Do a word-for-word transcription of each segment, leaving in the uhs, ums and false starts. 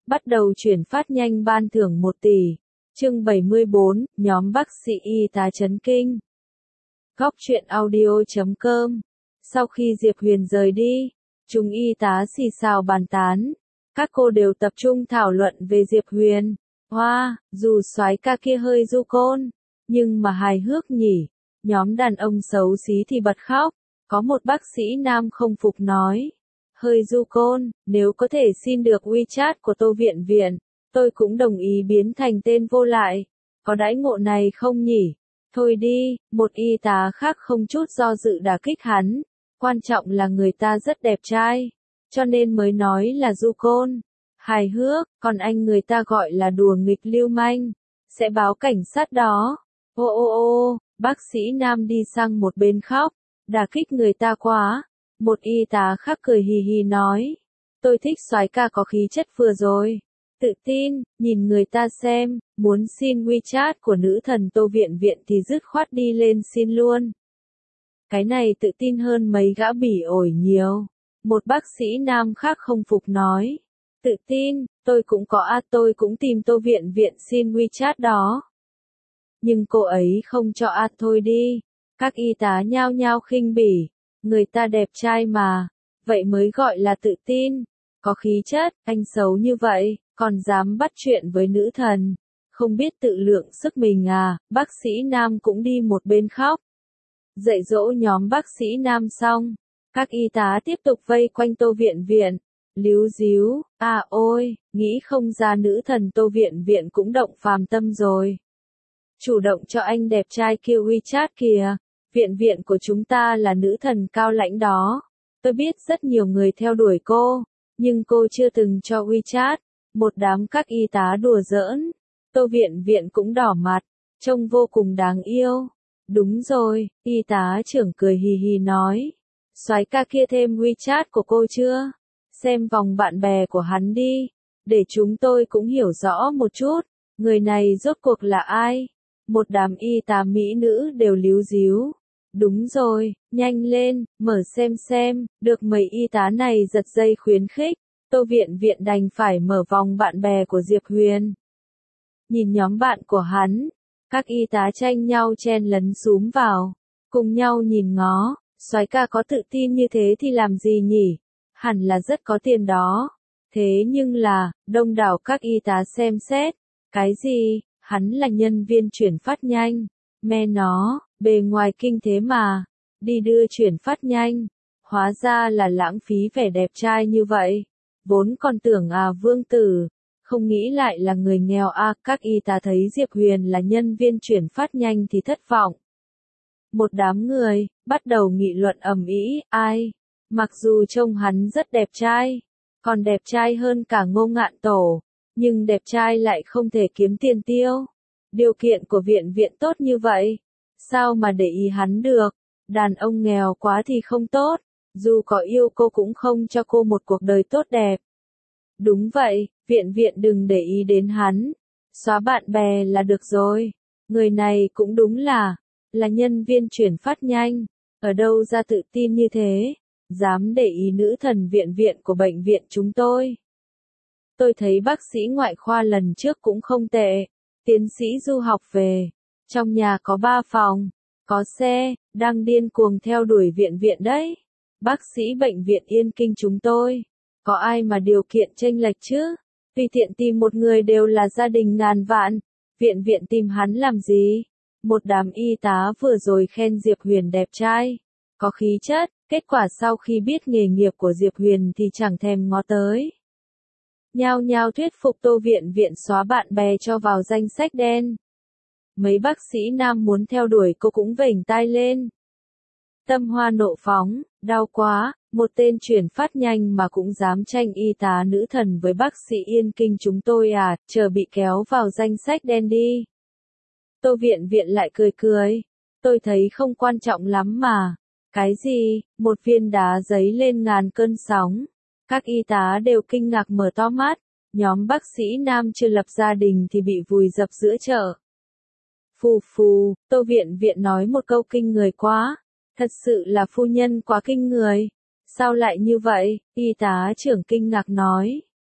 bắt đầu chuyển phát nhanh ban thưởng một tỷ. Chương bảy mươi bốn, nhóm bác sĩ y tá chấn kinh. Góc truyện audio chấm com. Sau khi Diệp Huyền rời đi, chúng y tá xì xào bàn tán. Các cô đều tập trung thảo luận về Diệp Huyền. Hoa, wow, dù soái ca kia hơi du côn, nhưng mà hài hước nhỉ. Nhóm đàn ông xấu xí thì bật khóc. Có một bác sĩ nam không phục nói. Hơi du côn, nếu có thể xin được WeChat của Tô Viện Viện, tôi cũng đồng ý biến thành tên vô lại. Có đãi ngộ này không nhỉ? Thôi đi, một y tá khác không chút do dự đả kích hắn. Quan trọng là người ta rất đẹp trai, cho nên mới nói là du côn. Hài hước, còn anh người ta gọi là đùa nghịch lưu manh. Sẽ báo cảnh sát đó. Ô ô ô, bác sĩ nam đi sang một bên khóc. Đả kích người ta quá. Một y tá khác cười hì hì nói. Tôi thích soái ca có khí chất vừa rồi. Tự tin, nhìn người ta xem, muốn xin WeChat của nữ thần Tô Viện Viện thì dứt khoát đi lên xin luôn. Cái này tự tin hơn mấy gã bỉ ổi nhiều. Một bác sĩ nam khác không phục nói. Tự tin, tôi cũng có à tôi cũng tìm Tô Viện Viện xin WeChat đó. Nhưng cô ấy không cho à thôi đi. Các y tá nhao nhao khinh bỉ. Người ta đẹp trai mà. Vậy mới gọi là tự tin. Có khí chất, anh xấu như vậy, còn dám bắt chuyện với nữ thần. Không biết tự lượng sức mình à, bác sĩ nam cũng đi một bên khóc. Dạy dỗ nhóm bác sĩ nam xong. Các y tá tiếp tục vây quanh Tô Viện Viện. Líu díu, à ôi, nghĩ không ra nữ thần Tô Viện Viện cũng động phàm tâm rồi. Chủ động cho anh đẹp trai kia WeChat kìa. Viện viện của chúng ta là nữ thần cao lãnh đó. Tôi biết rất nhiều người theo đuổi cô, nhưng cô chưa từng cho WeChat. Một đám các y tá đùa giỡn. Tô Viện Viện cũng đỏ mặt, trông vô cùng đáng yêu. Đúng rồi, y tá trưởng cười hì hì nói. Soái ca kia thêm WeChat của cô chưa? Xem vòng bạn bè của hắn đi, để chúng tôi cũng hiểu rõ một chút, người này rốt cuộc là ai? Một đám y tá mỹ nữ đều líu díu. Đúng rồi, nhanh lên, mở xem xem, được mấy y tá này giật dây khuyến khích. Tô Viện Viện đành phải mở vòng bạn bè của Diệp Huyền. Nhìn nhóm bạn của hắn, các y tá tranh nhau chen lấn xúm vào, cùng nhau nhìn ngó, soái ca có tự tin như thế thì làm gì nhỉ? Hẳn là rất có tiền đó. Thế nhưng là, đông đảo các y tá xem xét, cái gì, hắn là nhân viên chuyển phát nhanh, me nó, bề ngoài kinh thế mà, đi đưa chuyển phát nhanh, hóa ra là lãng phí vẻ đẹp trai như vậy. Vốn còn tưởng à vương tử, không nghĩ lại là người nghèo à, các y tá thấy Diệp Huyền là nhân viên chuyển phát nhanh thì thất vọng. Một đám người, bắt đầu nghị luận ầm ĩ, ai, mặc dù trông hắn rất đẹp trai, còn đẹp trai hơn cả Ngô Ngạn Tổ, nhưng đẹp trai lại không thể kiếm tiền tiêu. Điều kiện của viện viện tốt như vậy, sao mà để ý hắn được, đàn ông nghèo quá thì không tốt. Dù có yêu cô cũng không cho cô một cuộc đời tốt đẹp. Đúng vậy, viện viện đừng để ý đến hắn. Xóa bạn bè là được rồi. Người này cũng đúng là, là nhân viên chuyển phát nhanh. Ở đâu ra tự tin như thế? Dám để ý nữ thần viện viện của bệnh viện chúng tôi. Tôi thấy bác sĩ ngoại khoa lần trước cũng không tệ. Tiến sĩ du học về. Trong nhà có ba phòng. Có xe, đang điên cuồng theo đuổi viện viện đấy. Bác sĩ bệnh viện Yên Kinh chúng tôi, có ai mà điều kiện chênh lệch chứ? Tùy tiện tìm một người đều là gia đình ngàn vạn, viện viện tìm hắn làm gì? Một đám y tá vừa rồi khen Diệp Huyền đẹp trai, có khí chất, kết quả sau khi biết nghề nghiệp của Diệp Huyền thì chẳng thèm ngó tới. Nhao nhao thuyết phục Tô Viện Viện xóa bạn bè cho vào danh sách đen. Mấy bác sĩ nam muốn theo đuổi cô cũng vểnh tai lên. Tâm hoa nộ phóng, đau quá, một tên chuyển phát nhanh mà cũng dám tranh y tá nữ thần với bác sĩ Yên Kinh chúng tôi à, chờ bị kéo vào danh sách đen đi. Tô Viện Viện lại cười cười, tôi thấy không quan trọng lắm mà. Cái gì, một viên đá giấy lên ngàn cơn sóng. Các y tá đều kinh ngạc mở to mắt, nhóm bác sĩ nam chưa lập gia đình thì bị vùi dập giữa chợ. Phù phù, Tô Viện Viện nói một câu kinh người quá. Thật sự là phu nhân quá kinh người. Sao lại như vậy? Y tá trưởng kinh ngạc nói.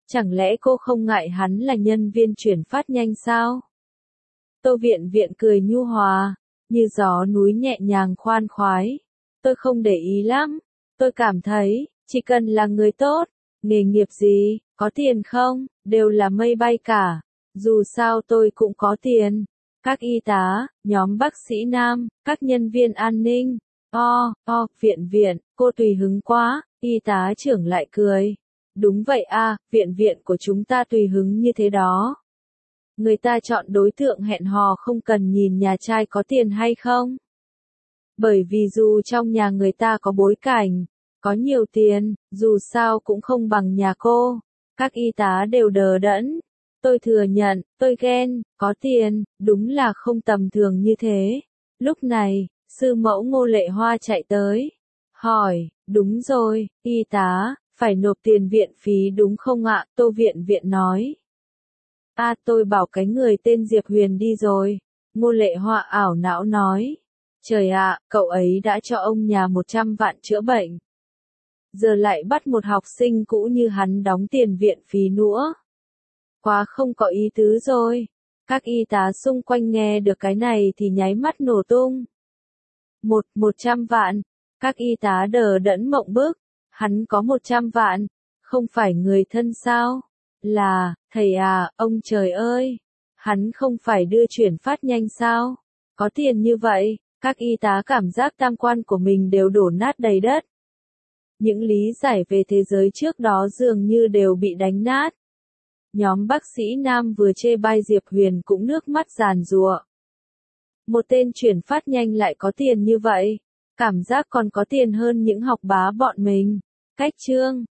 Chẳng lẽ cô không ngại hắn là nhân viên chuyển phát nhanh sao? Tô Viện Viện cười nhu hòa, như gió núi nhẹ nhàng khoan khoái. Tôi không để ý lắm, tôi cảm thấy, chỉ cần là người tốt, nghề nghiệp gì, có tiền không, đều là mây bay cả. Dù sao tôi cũng có tiền. Các y tá, nhóm bác sĩ nam, các nhân viên an ninh. O, o, Viện Viện, cô tùy hứng quá, y tá trưởng lại cười. Đúng vậy a, Viện Viện của chúng ta tùy hứng như thế đó. Người ta chọn đối tượng hẹn hò không cần nhìn nhà trai có tiền hay không. Bởi vì dù trong nhà người ta có bối cảnh, có nhiều tiền, dù sao cũng không bằng nhà cô. Các y tá đều đờ đẫn. Tôi thừa nhận, tôi ghen, có tiền, đúng là không tầm thường như thế. Lúc này, sư mẫu Ngô Lệ Hoa chạy tới. Hỏi, đúng rồi, y tá, phải nộp tiền viện phí đúng không ạ? Tô Viện Viện nói. À tôi bảo cái người tên Diệp Huyền đi rồi. Ngô Lệ Hoa ảo não nói. Trời ạ, cậu ấy đã cho ông nhà một trăm vạn chữa bệnh. Giờ lại bắt một học sinh cũ như hắn đóng tiền viện phí nữa. Quá không có ý tứ rồi. Các y tá xung quanh nghe được cái này thì nháy mắt nổ tung. Một, một trăm vạn. Các y tá đờ đẫn mộng bức. Hắn có một trăm vạn. Không phải người thân sao? Là, thầy à, ông trời ơi. Hắn không phải đưa chuyển phát nhanh sao? Có tiền như vậy, các y tá cảm giác tam quan của mình đều đổ nát đầy đất. Những lý giải về thế giới trước đó dường như đều bị đánh nát. Nhóm bác sĩ nam vừa chê bai Diệp Huyền cũng nước mắt giàn giụa. Một tên chuyển phát nhanh lại có tiền như vậy, cảm giác còn có tiền hơn những học bá bọn mình. Cách chương